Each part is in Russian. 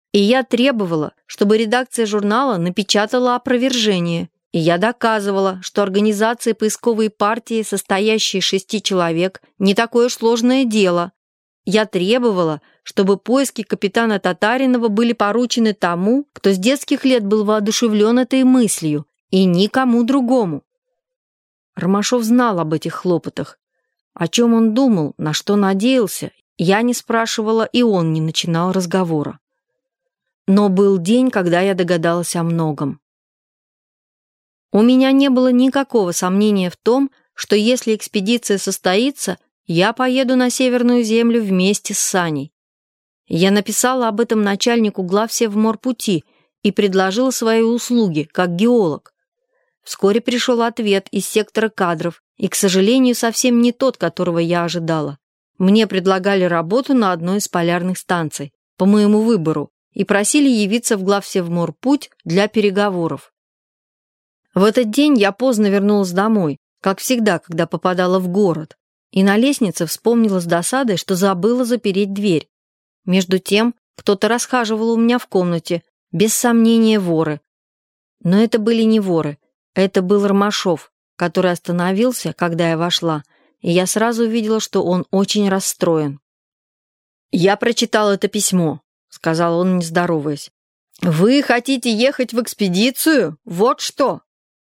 И я требовала, чтобы редакция журнала напечатала опровержение. И я доказывала, что организация поисковой партии, состоящая из 6 человек, не такое уж сложное дело. Я требовала, чтобы поиски капитана Татаринова были поручены тому, кто с детских лет был воодушевлен этой мыслью, и никому другому. Ромашов знал об этих хлопотах. О чем он думал, на что надеялся, я не спрашивала, и он не начинал разговора. Но был день, когда я догадалась о многом. У меня не было никакого сомнения в том, что если экспедиция состоится, я поеду на Северную Землю вместе с Саней. Я написала об этом начальнику главсевморпути и предложила свои услуги, как геолог. Вскоре пришел ответ из сектора кадров, и, к сожалению, совсем не тот, которого я ожидала. Мне предлагали работу на одной из полярных станций, по моему выбору, и просили явиться в главсевморпуть для переговоров. В этот день я поздно вернулась домой, как всегда, когда попадала в город, и на лестнице вспомнила с досадой, что забыла запереть дверь. Между тем, кто-то расхаживал у меня в комнате, без сомнения воры. Но это были не воры, это был Ромашов, который остановился, когда я вошла, и я сразу увидела, что он очень расстроен. «Я прочитал это письмо», — сказал он, не здороваясь. «Вы хотите ехать в экспедицию? Вот что!»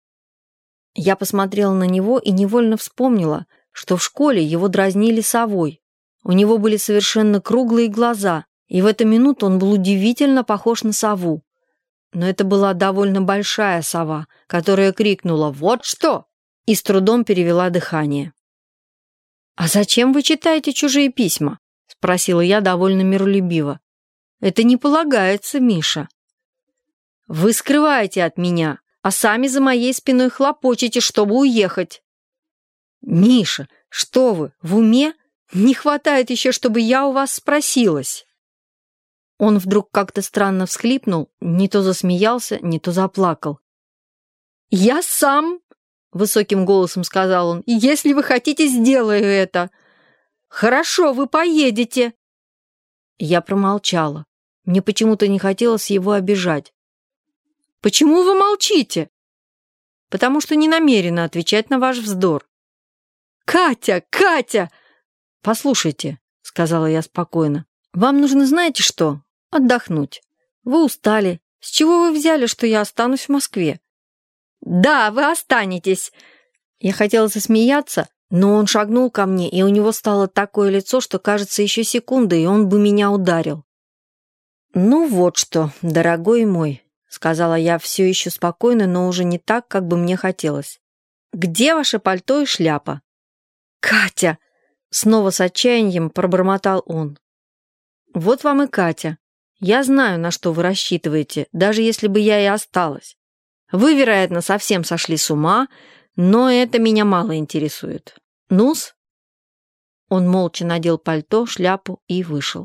Я посмотрела на него и невольно вспомнила, что в школе его дразнили совой. У него были совершенно круглые глаза, и в эту минуту он был удивительно похож на сову. Но это была довольно большая сова, которая крикнула «Вот что!» и с трудом перевела дыхание. «А зачем вы читаете чужие письма?» — спросила я довольно миролюбиво. «Это не полагается, Миша». «Вы скрываете от меня, а сами за моей спиной хлопочете, чтобы уехать». «Миша, что вы, в уме? Не хватает еще, чтобы я у вас спросилась». Он вдруг как-то странно всхлипнул, не то засмеялся, не то заплакал. «Я сам», — высоким голосом сказал он, — «если вы хотите, сделаю это». «Хорошо, вы поедете». Я промолчала. Мне почему-то не хотелось его обижать. «Почему вы молчите?» «Потому что не намерена отвечать на ваш вздор». «Катя, Катя!» «Послушайте», — сказала я спокойно, — «вам нужно, знаете что? Отдохнуть. Вы устали. С чего вы взяли, что я останусь в Москве?» «Да, вы останетесь!» Я хотела засмеяться, но он шагнул ко мне, и у него стало такое лицо, что, кажется, еще секунда, и он бы меня ударил. «Ну вот что, дорогой мой», — сказала я все еще спокойно, но уже не так, как бы мне хотелось. «Где ваше пальто и шляпа?» «Катя!» — снова с отчаянием пробормотал он. «Вот вам и Катя. Я знаю, на что вы рассчитываете, даже если бы я и осталась. Вы, вероятно, совсем сошли с ума, но это меня мало интересует. Ну-с?» Он молча надел пальто, шляпу и вышел.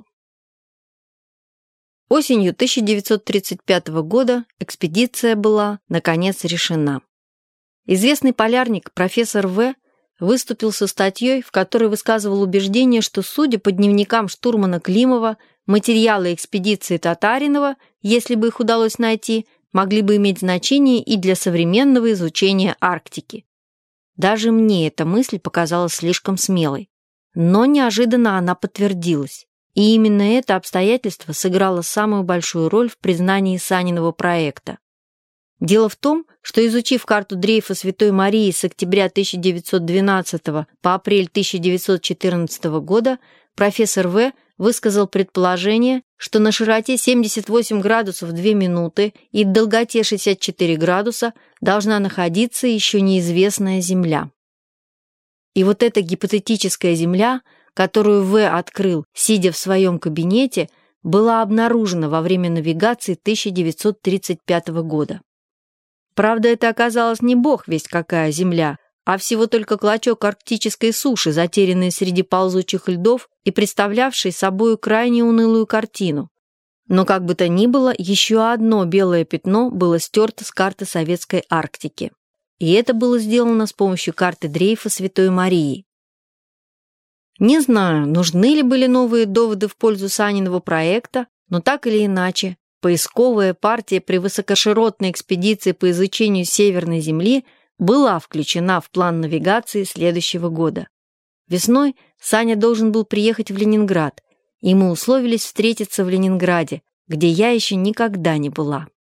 Осенью 1935 года экспедиция была, наконец, решена. Известный полярник профессор В. выступил со статьей, в которой высказывал убеждение, что, судя по дневникам штурмана Климова, материалы экспедиции Татаринова, если бы их удалось найти, могли бы иметь значение и для современного изучения Арктики. Даже мне эта мысль показалась слишком смелой. Но неожиданно она подтвердилась. И именно это обстоятельство сыграло самую большую роль в признании Саниного проекта. Дело в том, что, изучив карту дрейфа Святой Марии с октября 1912 по апрель 1914 года, профессор В. высказал предположение, что на широте 78 градусов 2 минуты и долготе 64 градуса должна находиться еще неизвестная Земля. И вот эта гипотетическая Земля, которую В. открыл, сидя в своем кабинете, была обнаружена во время навигации 1935 года. Правда, это оказалось не бог весть какая Земля, а всего только клочок арктической суши, затерянный среди ползучих льдов и представлявший собою крайне унылую картину. Но как бы то ни было, еще одно белое пятно было стерто с карты Советской Арктики. И это было сделано с помощью карты дрейфа Святой Марии. Не знаю, нужны ли были новые доводы в пользу Саниного проекта, но так или иначе, поисковая партия при высокоширотной экспедиции по изучению Северной Земли была включена в план навигации следующего года. Весной Саня должен был приехать в Ленинград, и мы условились встретиться в Ленинграде, где я еще никогда не была.